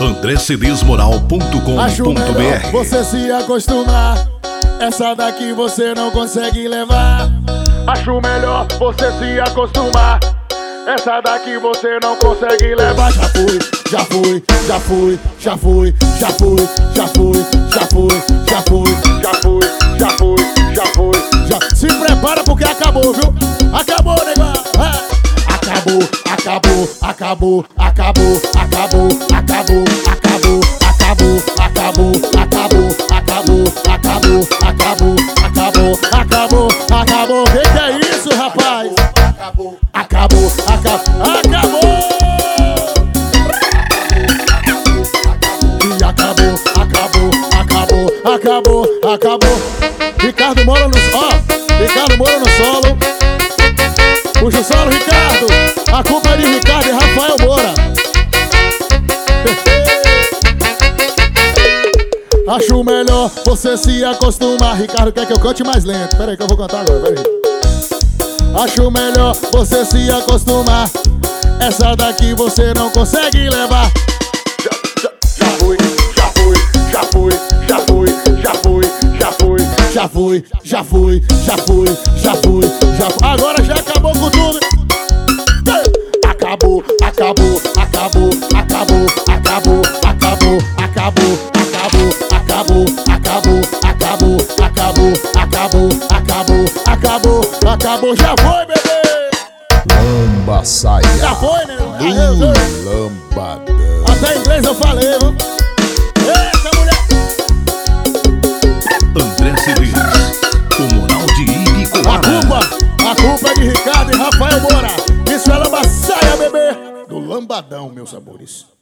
Acho melhor você se acostumar. Essa daqui você não consegue levar. Acho melhor você se acostumar. Essa daqui você não consegue levar. Já fui, já fui, já fui, já fui, já fui, já fui, já fui, já fui, já fui, já fui, já fui. Já. Se prepara porque acabou, viu? Acabou, negão. Acabou, acabou, acabou, acabou, acabou, acabou, acabou, acabou, acabou, acabou, acabou, acabou, acabou, acabou, acabou, acabou. Que é isso, rapaz? Acabou, acabou, acabou. E acabou, acabou, acabou, acabou, acabou. Ricardo Moura no Ricardo Moura no solo. Puxa o solo, Ricardo. A culpa é de Ricardo e Rafael Moura. Acho melhor você se acostumar. Ricardo quer que eu cante mais lento. Pera aí que eu vou cantar agora, pera aí. Acho melhor você se acostumar. Essa daqui você não consegue levar. Já fui, já fui, já fui, já fui, já fui, já fui. Já fui, já fui, já fui, já fui, já fui. Agora já acabou com tudo. Acabou, acabou, acabou, acabou, acabou, acabou, acabou, acabou, acabou, acabou, acabou, acabou, acabou, acabou, acabou, acabou. Já foi, bebê. Lamba saia. Já foi, né? Lambadão. Até em inglês eu falei, viu? Eita, mulher. André Cedeiros, o moral de Ibicoara. A culpa é de Ricardo e Rafael Moura. Isso é Lamba Saia, bebê. Do Lambadão, meus sabores.